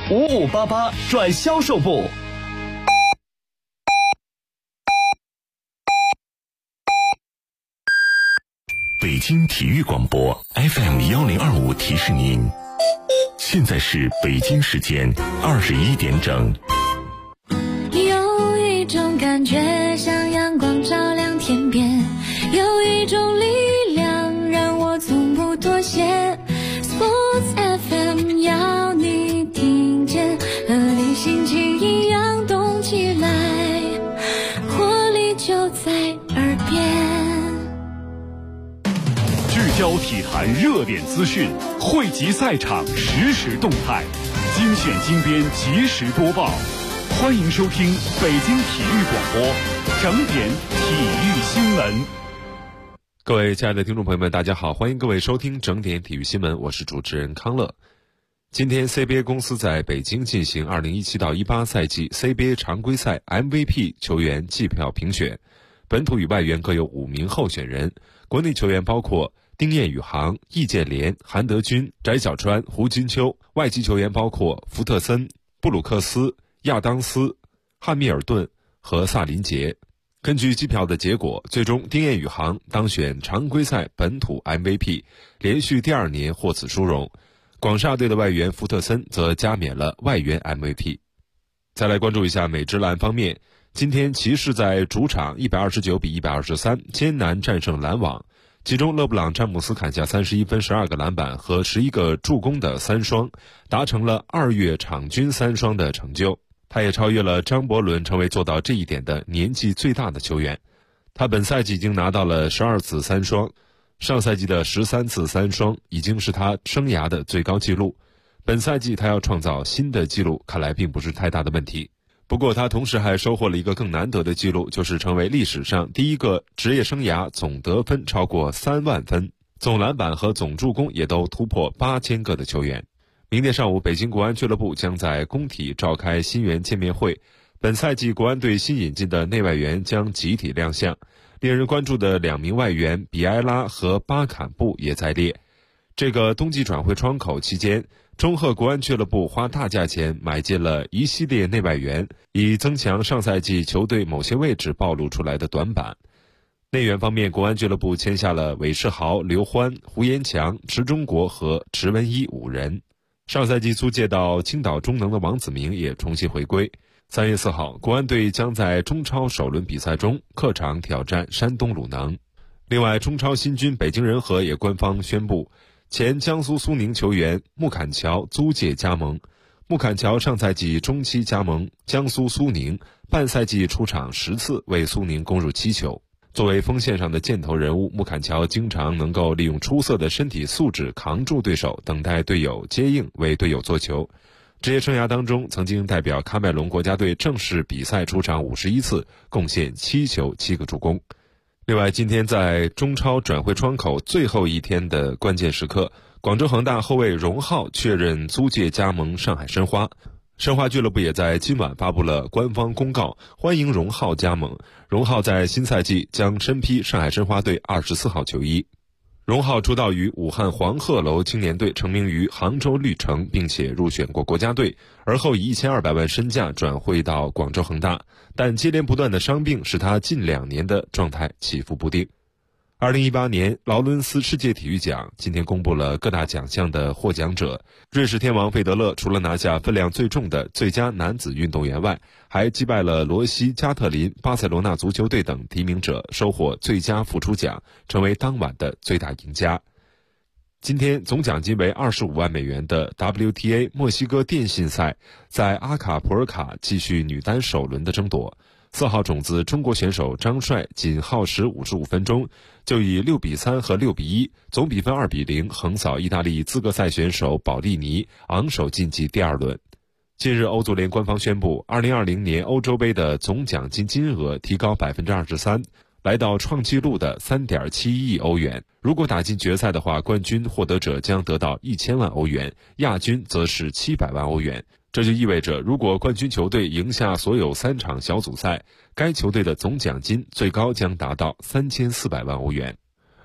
5588转销售部。 北京体育广播 FM1025提示您，现在是北京时间21点整。 有一种感觉像阳光照亮天边，有一种力量让我从不妥协。 Sports FM 要你听见，和你心情一样动起来，活力就在耳边。 聚焦体坛热点资讯，汇集赛场实时动态，精选精编及时播报。欢迎收听北京体育广播整点体育新闻。 各位亲爱的听众朋友们，大家好，欢迎各位收听整点体育新闻，我是主持人康乐。今天 CBA 公司在北京进行2017到18赛季 CBA 常规赛 MVP 球员计票评选，本土与外援各有5名候选人，国内球员包括丁彦雨航、易建联、韩德君、翟小川、胡金秋，外籍球员包括福特森、布鲁克斯、亚当斯、汉密尔顿和萨林杰。根据计票的结果，最终丁彦雨航当选常规赛本土 MVP， 连续第2年获此殊荣。广厦队的外援福特森则加冕了外援 MVP。 再来关注一下美职篮方面，今天骑士在主场129比123艰难战胜篮网，其中勒布朗詹姆斯砍下31分12个篮板和11个助攻的3双，达成了2月场均3双的成就。他也超越了张伯伦，成为做到这一点的年纪最大的球员。他本赛季已经拿到了12次3双，上赛季的13次3双已经是他生涯的最高纪录。本赛季他要创造新的纪录，看来并不是太大的问题。不过他同时还收获了一个更难得的纪录，就是成为历史上第一个职业生涯总得分超过3万分，总篮板和总助攻也都突破8000个的球员。明天上午，北京国安俱乐部将在工体召开新援见面会。本赛季国安队新引进的内外援将集体亮相，令人关注的2名外援比埃拉和巴坎布也在列。这个冬季转会窗口期间，中赫国安俱乐部花大价钱买进了一系列内外援，以增强上赛季球队某些位置暴露出来的短板。内援方面，国安俱乐部签下了韦世豪、刘欢、胡延强、池忠国和池文一5人。上赛季租借到青岛中能的王子铭也重新回归。3月4号，国安队将在中超首轮比赛中客场挑战山东鲁能。另外，中超新军北京人和也官方宣布，前江苏苏宁球员穆坎乔租借加盟。穆坎乔上赛季中期加盟江苏苏宁，半赛季出场10次，为苏宁攻入7球。作为锋线上的箭头人物，穆坎乔经常能够利用出色的身体素质扛住对手，等待队友接应，为队友做球。职业生涯当中，曾经代表喀麦隆国家队正式比赛出场51次，贡献7球7个助攻。另外，今天在中超转会窗口最后一天的关键时刻，广州恒大后卫荣浩确认租借加盟上海申花。申花俱乐部也在今晚发布了官方公告，欢迎荣浩加盟。荣浩在新赛季将身披上海申花队24号球衣。荣浩出道于武汉黄鹤楼青年队，成名于杭州绿城，并且入选过国家队，而后以1200万身价转会到广州恒大，但接连不断的伤病使他近2年的状态起伏不定。2018年劳伦斯世界体育奖今天公布了各大奖项的获奖者。瑞士天王费德勒除了拿下分量最重的最佳男子运动员外，还击败了罗西、加特林、巴塞罗那足球队等提名者，收获最佳复出奖，成为当晚的最大赢家。今天总奖金为25万美元的 WTA 墨西哥电信赛在阿卡普尔卡继续女单首轮的争夺。4号种子中国选手张帅仅耗时55分钟，就以6比3和6比1，总比分2比0横扫意大利资格赛选手保利尼，昂首晋级第2轮。近日，欧足联官方宣布，2020年欧洲杯的总奖金金额提高23%，来到创纪录的3.71亿欧元。如果打进决赛的话，冠军获得者将得到1000万欧元，亚军则是700万欧元。这就意味着，如果冠军球队赢下所有3场小组赛，该球队的总奖金最高将达到3400万欧元。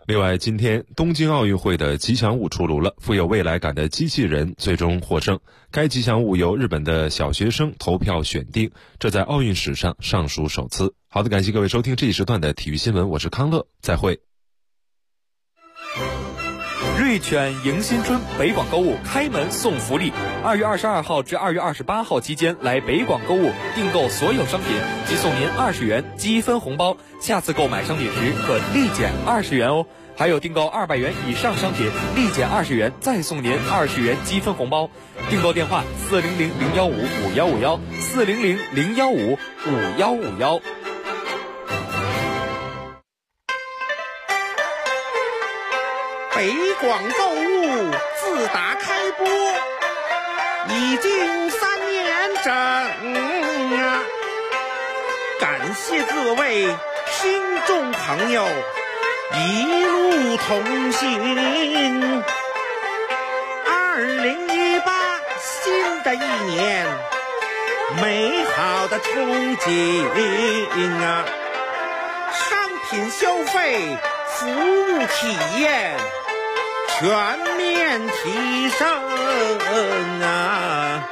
另外，今天东京奥运会的吉祥物出炉了，富有未来感的机器人最终获胜。该吉祥物由日本的小学生投票选定，这在奥运史上尚属首次。好的，感谢各位收听这一时段的体育新闻，我是康乐，再会。 瑞犬迎新春北广购物开门送福利，2月22号至2月28号期间来北广购物订购所有商品即送您20元积分红包，下次购买商品时可立减20元哦。还有订购200元以上商品立减20元，再送您20元积分红包。订购电话400-015-5151，400-015-5151。 北广购物自打开播已经3年整啊，感谢各位听众朋友一路同行。2018新的一年，美好的憧憬啊，商品消费，服务体验全面提升啊！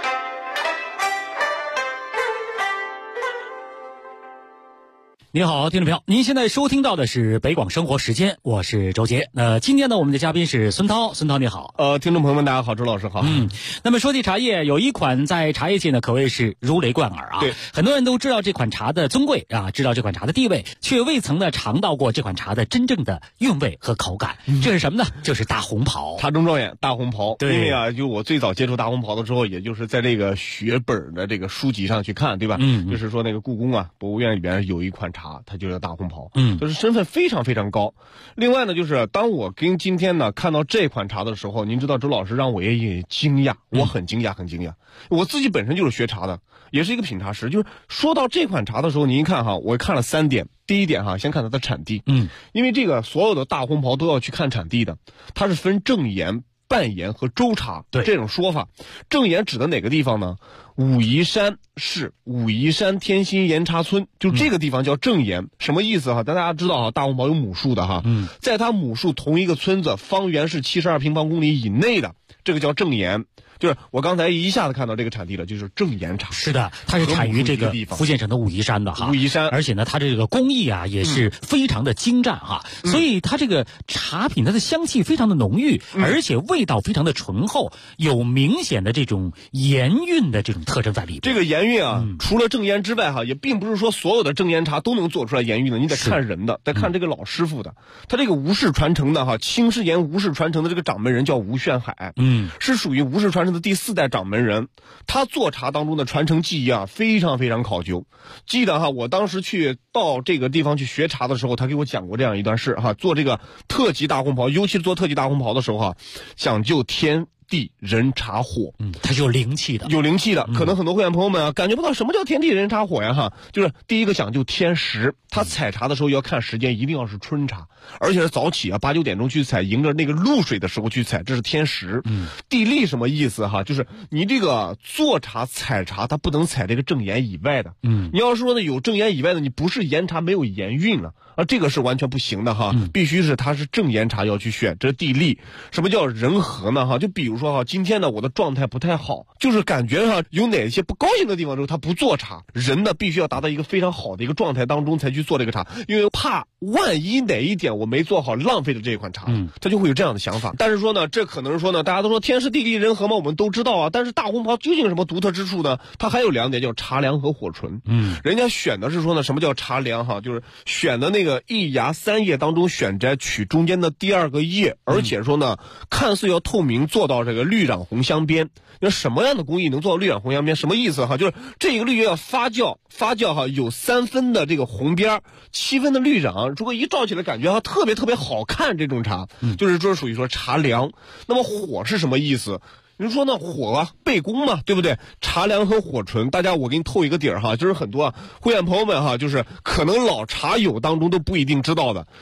您好，听众朋友，您现在收听到的是北广生活时间，我是周杰。今天呢，我们的嘉宾是孙涛，孙涛你好。 听众朋友们，大家好，周老师好。 那么说起茶叶，有一款在茶叶界呢可谓是如雷贯耳啊。 对， 很多人都知道这款茶的尊贵啊，知道这款茶的地位，却未曾呢尝到过这款茶的真正的韵味和口感。这是什么呢？就是大红袍。 茶中状元大红袍。 对， 因为啊，就我最早接触大红袍的时候，也就是在这个学本的这个书籍上去看，对吧？就是说那个故宫啊，博物院里边有一款茶，它就叫大红袍。就是身份非常非常高。另外呢，就是当我跟今天呢看到这款茶的时候，您知道周老师让我也惊讶，我很惊讶，很惊讶。我自己本身就是学茶的，也是一个品茶师。就是说到这款茶的时候，您一看哈，我看了3点。第一点哈，先看它的产地。因为这个所有的大红袍都要去看产地的，它是分正岩、半岩和周茶这种说法。正岩指的哪个地方呢？武夷山市武夷山天心岩茶村，就这个地方叫正岩。什么意思哈？大家知道哈，大红袍有母数的哈。在它母数同一个村子，方圆是72平方公里以内的，这个叫正岩。就是我刚才一下子看到这个产地了，就是正岩茶。 是的，它是产于这个福建省的武夷山的哈。 武夷山， 而且呢，它这个工艺啊也是非常的精湛哈。所以它这个茶品它的香气非常的浓郁，而且味道非常的醇厚，有明显的这种盐韵的这种特征在里边。 这个盐韵啊，除了正岩之外哈，也并不是说所有的正岩茶都能做出来盐韵的，你得看人的，得看这个老师傅的。他这个吴氏传承的哈，青石岩吴氏传承的这个掌门人叫吴炫海，是属于吴氏传承的第4代掌门人。他做茶当中的传承技艺啊，非常非常考究。记得哈，我当时去到这个地方去学茶的时候，他给我讲过这样一段事哈，做这个特级大红袍，尤其是做特级大红袍的时候哈，讲究天地人茶火。 它是有灵气的， 有灵气的。可能很多会员朋友们啊，感觉不到什么叫天地人茶火呀哈。就是第一个讲究天时，他采茶的时候要看时间，一定要是春茶，而且是早起啊，8、9点钟去采，迎着那个露水的时候去采，这是天时。地利什么意思哈？就是你这个做茶采茶，它不能采这个正岩以外的。你要说呢有正岩以外的，你不是岩茶没有岩韵了啊，这个是完全不行的哈。必须是它是正岩茶要去选，这是地利。什么叫人和呢哈？就比如说哈，今天呢我的状态不太好，就是感觉哈有哪些不高兴的地方之后，他不做茶。人呢必须要达到一个非常好的一个状态当中才去做这个茶，因为怕万一哪一点我没做好，浪费了这一款茶，他就会有这样的想法。但是说呢，这可能是说呢，大家都说天时地利人和嘛，我们都知道啊。但是大红袍究竟有什么独特之处呢？它还有2点，叫茶凉和火醇。人家选的是说呢，什么叫茶凉哈？就是选的那个一芽3叶当中选摘取中间的第2个叶，而且说呢，看似要透明，做到这个绿染红镶边。那什么样的工艺能做到绿染红镶边？什么意思哈？就是这个绿叶要发酵哈，有3分的这个红边，7分的绿染，如果一照起来感觉哈特别特别好看，这种茶就是说属于说茶凉。那么火是什么意思？你说呢？火啊，背功嘛，对不对？茶凉和火醇，大家我给你透一个底儿哈，就是很多会员朋友们哈，就是可能老茶友当中都不一定知道的。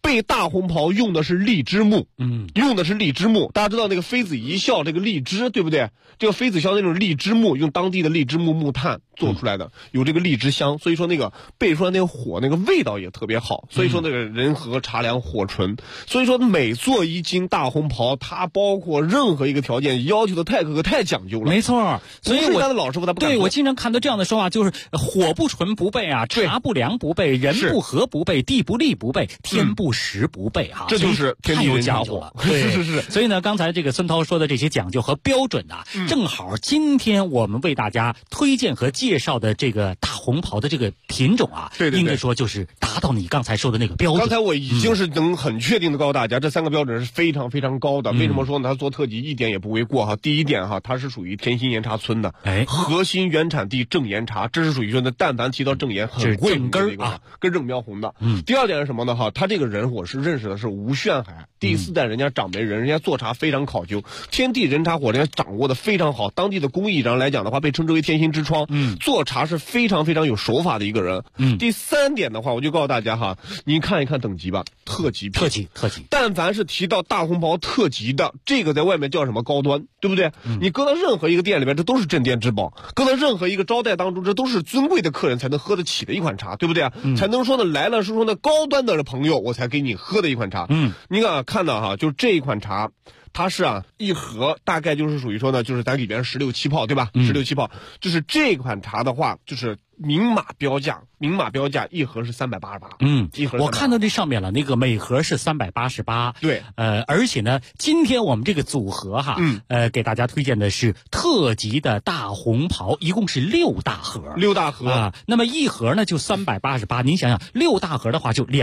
备大红袍用的是荔枝木，用的是荔枝木。大家知道那个妃子一笑这个荔枝，对不对？这个妃子笑那种荔枝木，用当地的荔枝木木炭做出来的，有这个荔枝香，所以说那个备出来那个火那个味道也特别好。所以说那个人和茶凉火纯，所以说每做一斤大红袍，它包括任何一个条件要求的太苛刻太讲究了。 没错，所以我的老师傅他不敢对我经常看到这样的说法，就是火不纯不备啊，茶不凉不备，人不和不备，地不利不备，天不时不备哈， 这就是天地人讲究了。对，是。所以呢，刚才这个孙涛说的这些讲究和标准啊，正好今天我们为大家推荐和介绍的这个大红袍的这个品种啊， 对， 应该说就是达到你刚才说的那个标准。 刚才我已经是能很确定的告诉大家，这3个标准是非常非常高的。为什么说呢？它做特级一点也不为过哈。第一点哈，它是属于天心岩茶村的，核心原产地正岩茶，这是属于说呢，但凡提到正岩很贵正根啊， 跟正苗红的。第二点是什么呢？哈，他这个人我是认识的是吴炫海，第4代人家掌门人，人家做茶非常考究，天地人茶火人家掌握的非常好，当地的工艺上来讲的话，被称之为天心之窗。做茶是非常非常有手法的一个人。第3点的话，我就告诉大家哈，你看一看等级吧，特级。但凡是提到大红袍特级的，这个在外面叫什么高端，对不对？你搁到任何一个店里边，这都是镇店之宝；搁到任何一个招待当中，这都是尊贵的客人才能喝得起的一款茶，对不对？才能说呢来了是说呢高端的朋友我才给你喝的一款茶。你看到哈，就这一款茶。它是一盒大概就是属于说呢，就是咱里边16、7泡，对吧？16、7泡，就是这款茶的话，就是明码标价一盒是388。一盒。 我看到这上面了，那个每盒是388。 对。 而且呢，今天我们这个组合哈，给大家推荐的是特级的大红袍，一共是6大盒。6大盒啊，那么一盒呢就388。您想想，6大盒的话就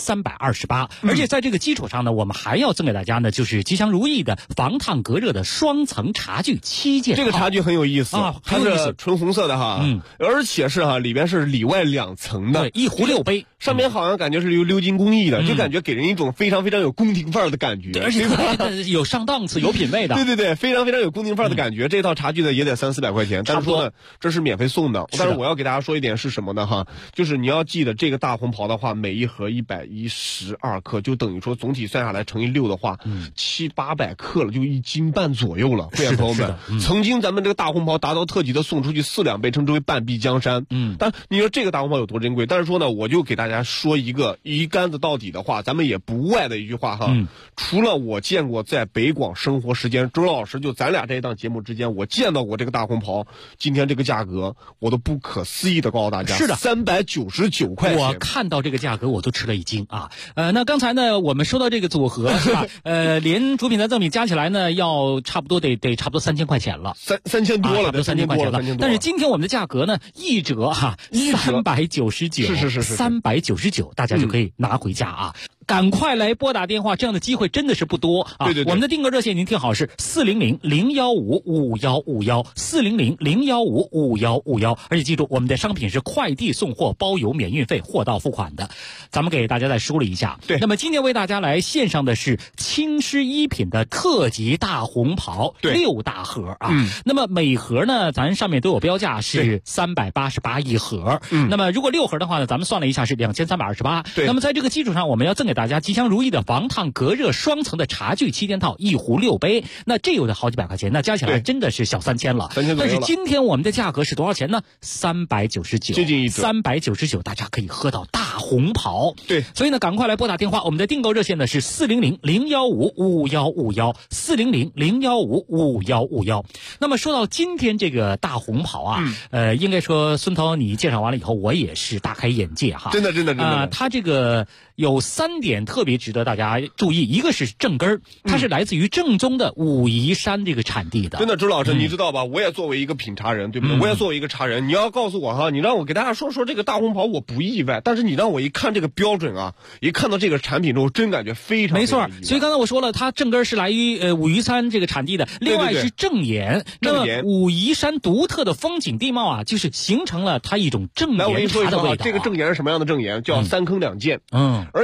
2328。而且在这个基础上呢，我们还要赠给大家呢，就是吉祥如意的防烫隔热的双层茶具7件套。 这个茶具很有意思啊，它是纯红色的哈，而且是里边是里外2层的， 对，一壶6杯， 上面好像感觉是鎏金工艺的，就感觉给人一种非常非常有宫廷范儿的感觉， 而且有上档次、有品位的。 对，非常非常有宫廷范儿的感觉。这套茶具呢也得300-400块钱，但是说呢这是免费送的。但是我要给大家说一点是什么呢？哈，就是你要记得这个大红袍的话，每一盒112克，就等于说总体算下来乘以6的话，700-800克了，就1斤半左右了。会员朋友们，曾经咱们这个大红袍达到特级的送出去4两杯，称之为半壁江山。但你说这个大红袍有多珍贵？但是说呢，我就给大家说一竿子到底的话，咱们也不外的一句话哈。除了我见过在北广生活时间，周老师就咱俩这一档节目之间，我见到过这个大红袍，今天这个价格我都不可思议的告诉大家， 是的 ，399块钱。 我看到这个价格我都吃了一惊啊。那刚才呢，我们说到这个组合是吧？连主品的赠品加起来呢，要差不多得差不多3000块钱了 ，3000多了， 差不多3000块钱了。但是今天我们的价格呢，一折399， 是 399，大家就可以拿回家啊。赶快来拨打电话，这样的机会真的是不多啊！ 对， 我们的订购热线您听好是400-015-5151，400-015-5151，而且记住我们的商品是快递送货包邮免运费，货到付款的。咱们给大家再梳理一下。 对， 那么今天为大家来献上的是青狮一品的特级大红袍，6大盒啊。那么每盒呢，咱上面都有标价是388一盒。那么如果6盒的话呢，咱们算了一下是2328。 对， 那么在这个基础上，我们要赠给大家吉祥如意的防烫隔热双层的茶具7件套，一壶6杯，那这有的好几百块钱，那加起来真的是小3000了。但是今天我们的价格是多少钱呢？399， 接近1折 ，399，大家可以喝到大红袍。 对， 所以呢，赶快来拨打电话，我们的订购热线呢是400-015-5151，400-015-5151。那么说到今天这个大红袍啊，应该说孙涛你介绍完了以后，我也是大开眼界哈。 真的。 它这个有3点特别值得大家注意，一个是正根儿，它是来自于正宗的武夷山这个产地的。 真的，周老师，你知道吧？我也作为一个品茶人，对不对？我也作为一个茶人，你要告诉我哈，你让我给大家说这个大红袍，我不意外。但是你让我一看这个标准啊，一看到这个产品之后，真感觉非常没错。所以刚才我说了，它正根是来于武夷山这个产地的，另外是正岩。那么武夷山独特的风景地貌啊，就是形成了它一种正岩茶的味道。 这个正岩是什么样的正岩？叫3坑2涧。而且说呢，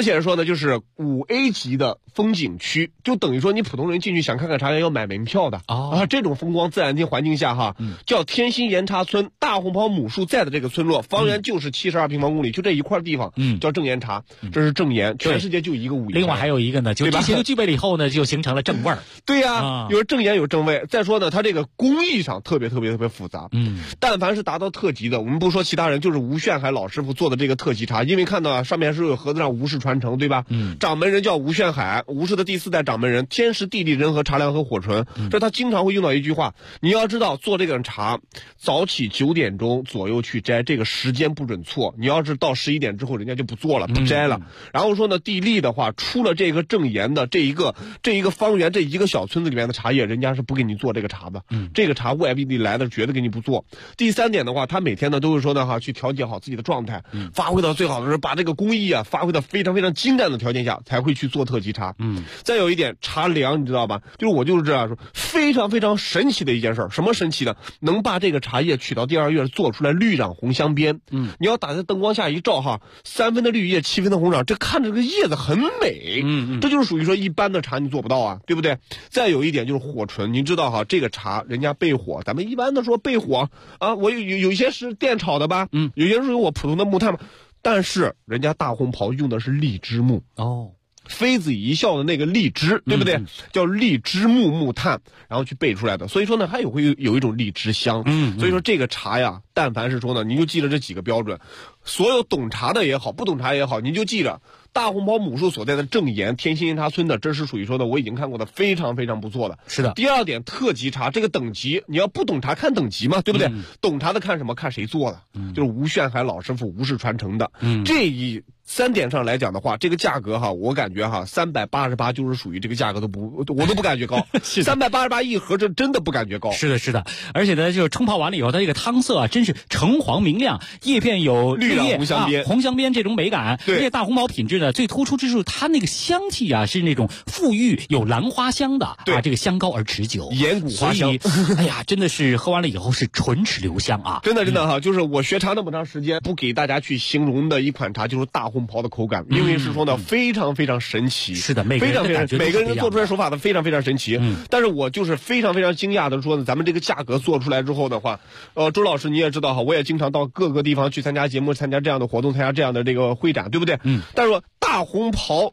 就是5A 级的风景区，就等于说你普通人进去想看看茶叶要买门票的这种风光自然环境下哈，叫天心岩茶村，大红袍母树在的这个村落，方圆就是72平方公里，就这一块地方，叫正岩茶，这是正岩，全世界就一个5A。 另外还有一个呢，就这些都具备了以后呢，就形成了正味儿。 对呀，有正岩有正味。再说呢，它这个工艺上特别复杂。但凡是达到特级的，我们不说其他人，就是吴炫海老师傅做的这个特级茶，因为看到上面是有盒子上吴氏传承，对吧？掌门人叫吴炫海，吴氏的第4代掌门人，天时地利人和，茶凉和火纯。这他经常会用到一句话，你要知道做这个茶，早起9点钟左右去摘，这个时间不准错。你要是到11点之后，人家就不做了，不摘了。然后说呢，地利的话，出了这个正岩的这一个方圆，这一个小村子里面的茶叶，人家是不给你做这个茶的。这个茶外地来的绝对给你不做。第3点的话，他每天呢都是说呢去调节好自己的状态，发挥到最好的时候，把这个工艺发挥到非常精湛的条件下，才会去做特级茶。再有一点，茶凉，你知道吧？我就是这样说，非常神奇的一件事。什么神奇呢？能把这个茶叶取到第2月做出来绿壤红镶边。你要打在灯光下一照3分的绿叶7分的红壤，这看着这个叶子很美。这就是属于说一般的茶你做不到啊，对不对？再有一点就是火纯，您知道这个茶人家焙火，咱们一般的说焙火我有些是电炒的吧，有些是我普通的木炭嘛，但是人家大红袍用的是荔枝木妃子一笑的那个荔枝，对不对？叫荔枝木炭，然后去焙出来的。所以说呢，它也会有一种荔枝香。所以说这个茶呀，但凡是说呢，您就记着这几个标准。所有懂茶的也好，不懂茶也好，您就记着大红袍母树所在的正岩天心岩茶村的，这是属于说的我已经看过的非常不错的。是的。第2点，特级茶这个等级，你要不懂茶看等级嘛，对不对？懂茶的看什么？看谁做的，就是吴炫海老师傅吴氏传承的。这3点上来讲的话，这个价格我感觉388就是属于这个价格我都不感觉高。388一盒，这真的不感觉高。 是的，而且呢，就是冲泡完了以后，它这个汤色真是橙黄明亮，叶片有绿叶红镶边这种美感。而且大红袍品质呢，最突出之处，它那个香气是那种馥郁有兰花香的这个香高而持久，岩谷花香。哎呀，真的是喝完了以后是唇齿留香啊！ 真的就是我学茶那么长时间，不给大家去形容的一款茶就是大红袍的口感，因为是说呢非常神奇。是的，每个人做出来手法的非常神奇。但是我就是非常惊讶的说呢，咱们这个价格做出来之后的话，周老师你也知道我也经常到各个地方去参加节目，参加这样的活动，参加这样的这个会展，对不对？但是说大红袍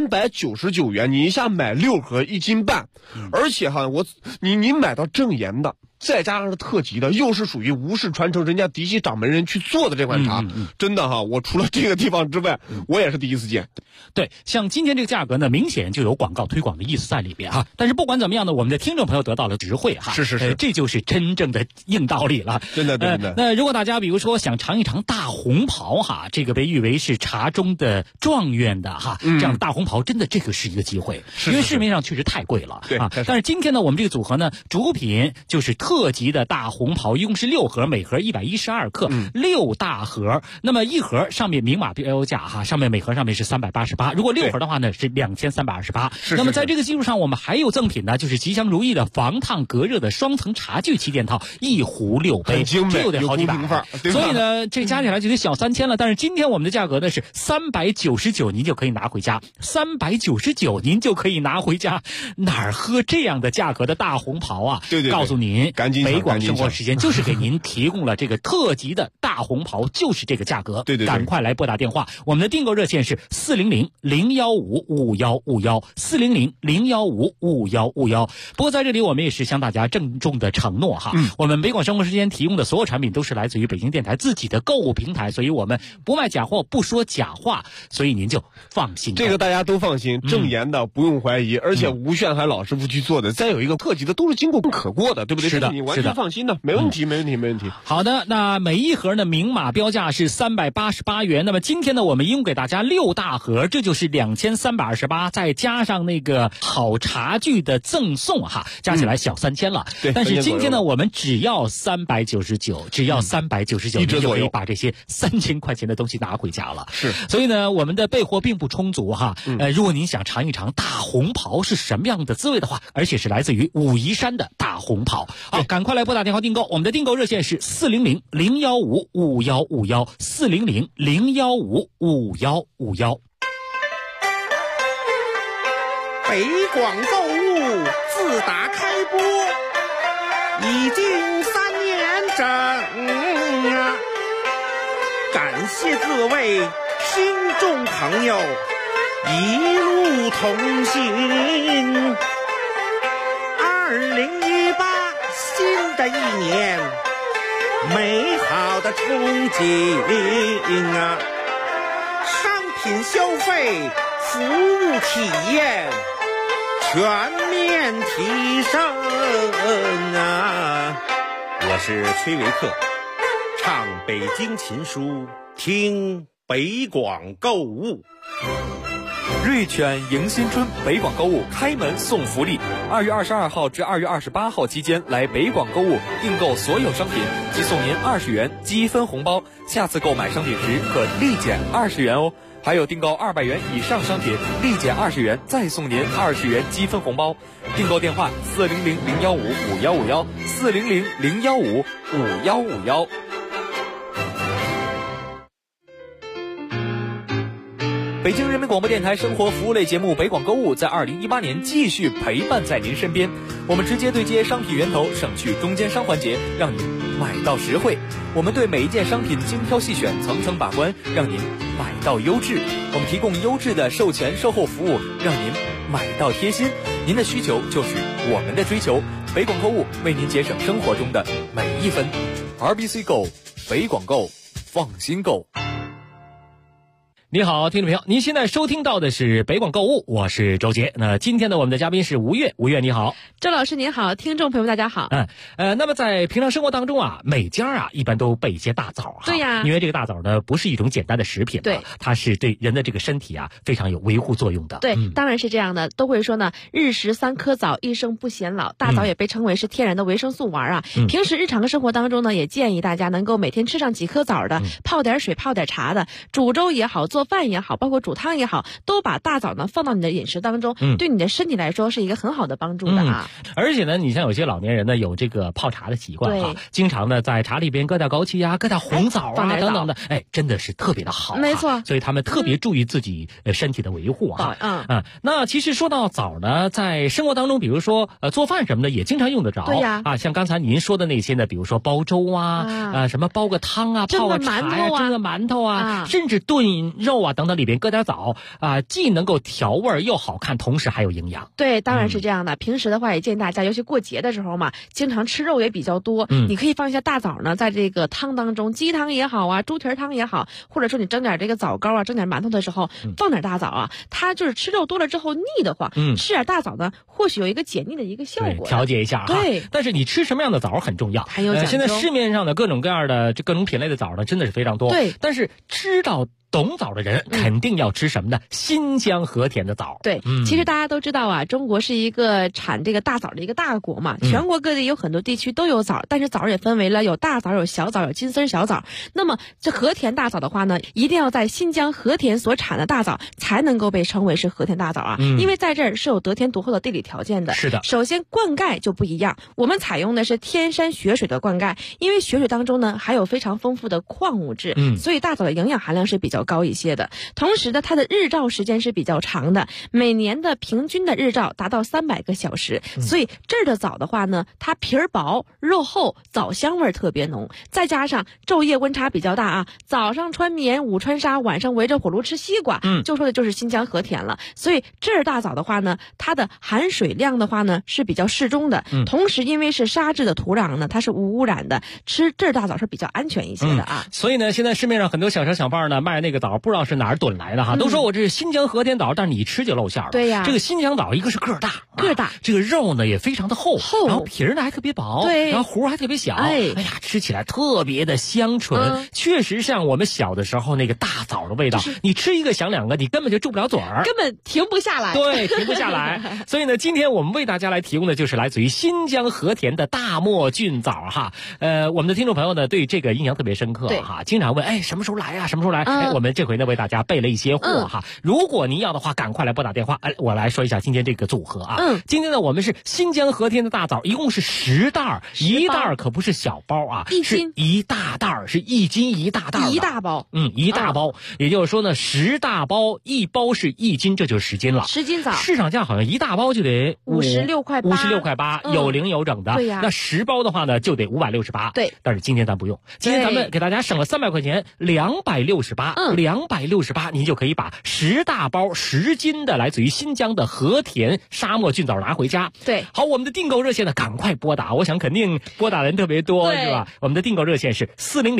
399元，你一下买6盒1斤半，而且你买到正岩的，再加上是特级的，又是属于吴氏传承人家嫡系掌门人去做的这款茶，真的我除了这个地方之外，我也是第一次见。 对，像今天这个价格呢，明显就有广告推广的意思在里边但是不管怎么样呢，我们的听众朋友得到了实惠是， 这就是真正的硬道理了。 真的。 那如果大家比如说想尝一尝大红袍这个被誉为是茶中的状元的这样的大红袍，真的这个是一个机会，因为市面上确实太贵了。对但是今天呢，我们这个组合呢，主品就是特级的大红袍，一共是6盒，每盒112克，6大盒。那么一盒上面明码标价上面每盒上面是388，如果6盒的话呢是2328。那么在这个基础上，我们还有赠品呢，就是吉祥如意的防烫隔热的双层茶具旗舰套，1壶6杯，这又得好几百。所以呢，这加起来就得小3000了。但是今天我们的价格呢是399，您就可以拿回家，399您就可以拿回家。哪儿喝这样的价格的大红袍对，告诉您，北广生活时间就是给您提供了这个特级的大红袍，就是这个价格。对，赶快来拨打电话，我们的订购热线是400-015-5151，400-015-5151。不过在这里我们也是向大家郑重的承诺我们北广生活时间提供的所有产品都是来自于北京电台自己的购物平台，所以我们不卖假货，不说假话，所以您就放心。 这个大家都放心，正岩的不用怀疑，而且吴炫海老师傅去做的，再有一个特级的都是经过可过的，对不对？ 是的， 你完全放心的，没问题。 好的，那每一盒呢明码标价是388元，那么今天呢我们一共给大家6大盒，这就是2328，再加上那个好茶具的赠送加起来小3000了。但是今天呢我们只要399，你就可以把这些3000块钱的东西拿回家了。 是， 所以呢我们的备货并不充足如果您想尝一尝大红袍是什么样的滋味的话，而且是来自于武夷山的大红袍，赶快来拨打电话订购，我们的订购热线是400-015-5151，400-015-5151。 北广购物自打开播已经3年整啊，感谢各位听众朋友一路同行。2018新的一年，美好的憧憬啊，商品消费服务体验全面提升啊！我是崔维克，唱北京琴书，听北广购物。 瑞犬迎新春北广购物开门送福利，2月22号至2月28号期间来北广购物订购所有商品，即送您20元积分红包，下次购买商品时可立减20元哦。还有订购200元以上商品，立减20元，再送您20元积分红包。订购电话400-015-5151，400-015-5151。北京人民广播电台生活服务类节目《北广购物》在2018年继续陪伴在您身边。我们直接对接商品源头，省去中间商环节，让您买到实惠。我们对每一件商品精挑细选，层层把关，让您买到优质。我们提供优质的售前售后服务，让您买到贴心。您的需求就是我们的追求。北广购物为您节省生活中的每一分。RBC 购，北广购，放心购。 你好，听众朋友，您现在收听到的是北广购物，我是周杰。那今天呢，我们的嘉宾是吴越，吴越你好。 周老师您好，听众朋友大家好。 那么在平常生活当中啊，每家啊一般都备一些大枣哈。 对呀， 因为这个大枣呢不是一种简单的食品， 对， 它是对人的这个身体啊非常有维护作用的。 对，当然是这样的，都会说呢，日食3颗枣，一生不显老。大枣也被称为是天然的维生素丸啊。平时日常的生活当中呢，也建议大家能够每天吃上几颗枣的，泡点水，泡点茶的，煮粥也好，做饭也好，包括煮汤也好，都把大枣呢放到你的饮食当中，对你的身体来说是一个很好的帮助的啊。 而且呢，你像有些老年人呢有这个泡茶的习惯哈，经常呢在茶里边搁点枸杞啊，搁点红枣啊等等的，真的是特别的好。 没错， 所以他们特别注意自己身体的维护啊。那其实说到枣呢，在生活当中，比如说做饭什么的也经常用得着。 对呀， 像刚才您说的那些呢，比如说煲粥啊，什么煲个汤啊，泡个茶呀，蒸个馒头啊，甚至炖肉啊等等，里边搁点枣啊，既能够调味又好看，同时还有营养。 对，当然是这样的。平时的话也建议大家，尤其过节的时候嘛，经常吃肉也比较多，你可以放一下大枣呢，在这个汤当中，鸡汤也好啊，猪蹄汤也好，或者说你蒸点这个枣糕啊，蒸点馒头的时候，放点大枣啊，它就是吃肉多了之后腻得慌，吃点大枣呢，或许有一个解腻的一个效果， 调节一下哈。 对， 但是你吃什么样的枣很重要， 很有讲究。 现在市面上的各种各样的各种品类的枣呢，真的是非常多。 对， 但是知道懂枣的人肯定要吃什么呢？新疆和田的枣。 对，其实大家都知道啊，中国是一个产这个大枣的一个大国嘛，全国各地有很多地区都有枣，但是枣也分为了有大枣、有小枣、有金丝小枣。那么这和田大枣的话呢，一定要在新疆和田所产的大枣才能够被称为是和田大枣啊，因为在这儿是有得天独厚的地理条件的。 是的， 首先灌溉就不一样，我们采用的是天山雪水的灌溉，因为雪水当中呢含有非常丰富的矿物质，所以大枣的营养含量是比较高一些的。同时呢，它的日照时间是比较长的，每年的平均的日照达到300个小时，所以这儿的枣的话呢，它皮儿薄肉厚，枣香味特别浓，再加上昼夜温差比较大啊，早上穿棉，午穿纱，晚上围着火炉吃西瓜，就说的就是新疆和田了。所以这儿大枣的话呢，它的含水量的话呢是比较适中的，同时因为是沙质的土壤呢，它是无污染的，吃这儿大枣是比较安全一些的啊。 所以呢，现在市面上很多小商小贩呢卖那个枣，不知道是哪儿囤来的哈，都说我这是新疆和田枣，但是你一吃就露馅了。 对呀， 这个新疆枣一个是个儿大，这个肉呢也非常的厚，然后皮儿呢还特别薄， 对， 然后核还特别小，哎呀，吃起来特别的香醇，确实像我们小的时候那个大枣的味道。你吃一个想两个，你根本就住不了嘴儿， 根本停不下来。 对，停不下来。所以呢，今天我们为大家来提供的就是来自于新疆和田的大漠菌枣哈。我们的听众朋友呢对这个印象特别深刻哈，经常问什么时候来啊？什么时候来？我们们这回呢为大家备了一些货哈。如果您要的话，赶快来拨打电话。我来说一下今天这个组合啊。今天呢我们是新疆和田的大枣，一共是10袋，一袋可不是小包啊，是一大袋，是1斤1大袋， 一大包。 一大包，也就是说呢10大包，一包是1斤，这就是10斤了。 10斤枣， 市场价好像一大包就得 56块 8，有零有整的。 对呀， 那10包的话呢就得568。 对， 但是今天咱不用，今天咱们给大家省了300块钱，268，268，您就可以把10大包10斤的来自于新疆的和田沙漠菌枣拿回家。 对， 好，我们的订购热线呢，赶快拨打，我想肯定拨打的人特别多，是吧？我们的订购热线是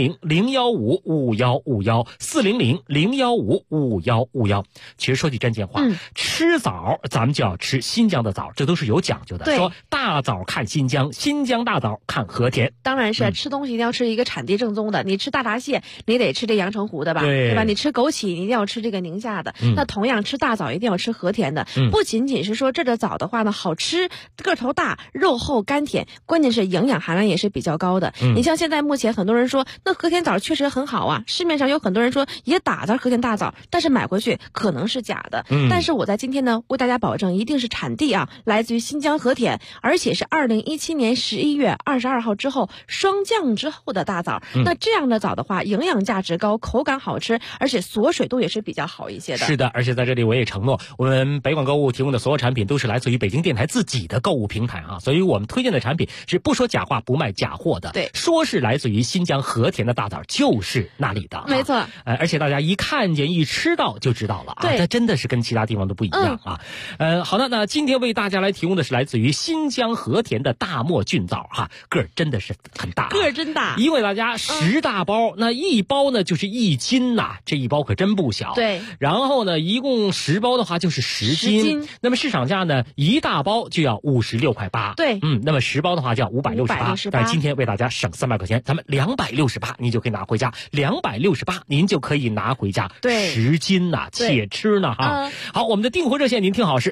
400-015-5151，400-015-5151。其实说句真心话，吃枣咱们就要吃新疆的枣，这都是有讲究的。说大枣看新疆，新疆大枣看和田。 当然是吃东西一定要吃一个产地正宗的。你吃大闸蟹，你得吃这阳澄湖的吧，对吧？你吃枸杞，你一定要吃这个宁夏的。那同样吃大枣一定要吃和田的。不仅仅是说这个枣的话呢好吃，个头大，肉厚甘甜，关键是营养含量也是比较高的。你像现在目前很多人说那和田枣确实很好啊，市面上有很多人说也打着和田大枣，但是买回去可能是假的。但是我在今天呢为大家保证一定是产地啊，来自于新疆和田，而且是2017年11月22号之后霜降之后的大枣。那这样的枣的话，营养价值高，口感好吃，而且锁水度也是比较好一些的。 是的，而且在这里我也承诺，我们北广购物提供的所有产品都是来自于北京电台自己的购物平台啊，所以我们推荐的产品是不说假话不卖假货的。 对， 说是来自于新疆和田的大枣就是那里的。 没错。 而且大家一看见一吃到就知道了啊，这真的是跟其他地方都不一样啊。好的，那今天为大家来提供的是来自于新疆和田的大漠菌枣哈，个儿真的是很大， 个儿真大， 因为大家10大包，那一包呢就是1斤呐，这一包可真不小。 对， 然后呢，一共10包的话就是10斤，那么市场价呢，一大包就要56块8。 对， 那么10包的话就要568，但是今天为大家省300块钱，咱们268，您就可以拿回家，268您就可以拿回家。 对 ，10斤呐，且吃呢哈。好，我们的订货热线您听好是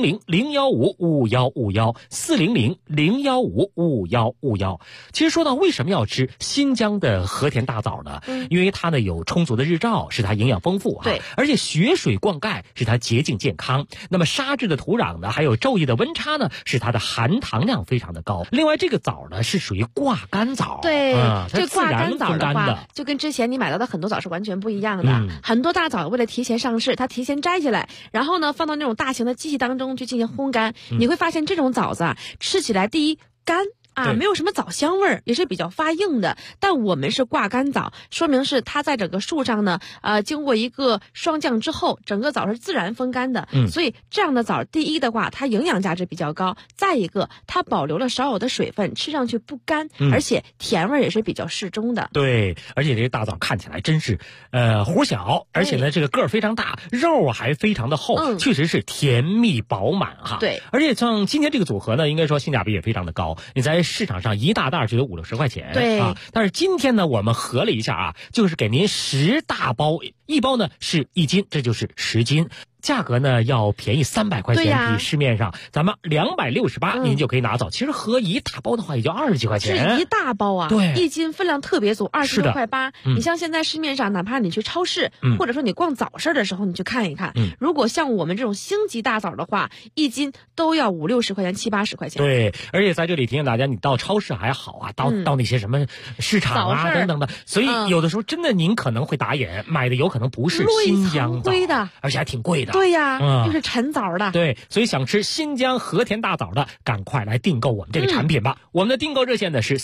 400-015-5151，400-015-5151。其实说到为什么要吃新疆的和田大枣呢？因为它呢有充足的日照，使它营养丰富哈。 对， 而且血水灌溉使它洁净健康。那么沙质的土壤呢，还有昼夜的温差呢，使它的含糖量非常的高。另外，这个枣呢是属于挂干枣。 对，这挂干枣的话，就跟之前你买到的很多枣是完全不一样的。很多大枣为了提前上市，它提前摘下来，然后呢放到那种大型的机器当中去进行烘干。你会发现这种枣子啊，吃起来第一干。没有什么枣香味儿，也是比较发硬的。但我们是挂干枣，说明是它在整个树上呢，经过一个霜降之后，整个枣是自然风干的。所以这样的枣，第一的话，它营养价值比较高；再一个，它保留了少有的水分，吃上去不干，而且甜味也是比较适中的。 对，而且这个大枣看起来真是，核小，而且呢，这个个儿非常大，肉还非常的厚，确实是甜蜜饱满哈。 对， 而且像今天这个组合呢，应该说性价比也非常的高。你在市场上一大袋就有50-60块钱， 对啊。但是今天呢，我们合了一下啊，就是给您10大包，一包呢是1斤，这就是10斤。价格呢要便宜300块钱，比市面上咱们268您就可以拿走。其实合一大包的话也就20几块钱， 是一大包啊， 对 ，1斤分量特别足，26块8。你像现在市面上，哪怕你去超市，或者说你逛早市的时候，你去看一看，如果像我们这种星级大枣的话，1斤都要50-60块钱，70-80块钱。 对，而且在这里提醒大家，你到超市还好啊，到那些什么市场啊等等的，所以有的时候真的您可能会打眼，买的有可能不是新疆枣的， 而且还挺贵的。 对呀，又是陈枣的。 对，所以想吃新疆和田大枣的，赶快来订购我们这个产品吧。我们的订购热线呢是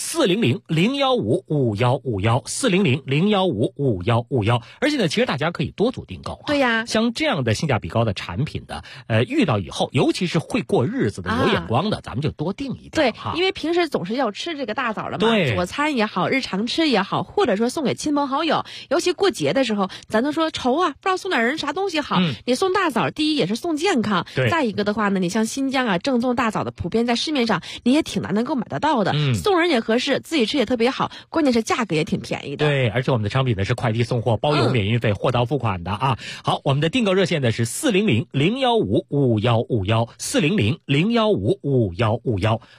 400-015-5151，400-015-5151。而且呢，其实大家可以多组订购啊。 对呀， 像这样的性价比高的产品的，遇到以后，尤其是会过日子的、有眼光的，咱们就多订一点。 对，因为平时总是要吃这个大枣了嘛， 对， 佐餐也好，日常吃也好，或者说送给亲朋好友，尤其过节的时候，咱都说愁啊，不知道送点人啥东西好。你送大枣，第一也是送健康，再一个的话呢，你像新疆啊正宗大枣的，普遍在市面上你也挺难能够买得到的，送人也合适，自己吃也特别好，关键是价格也挺便宜的。 对，而且我们的商品呢是快递送货，包邮免运费，货到付款的啊。好，我们的订购热线呢是400-015-5151，400-015-5151。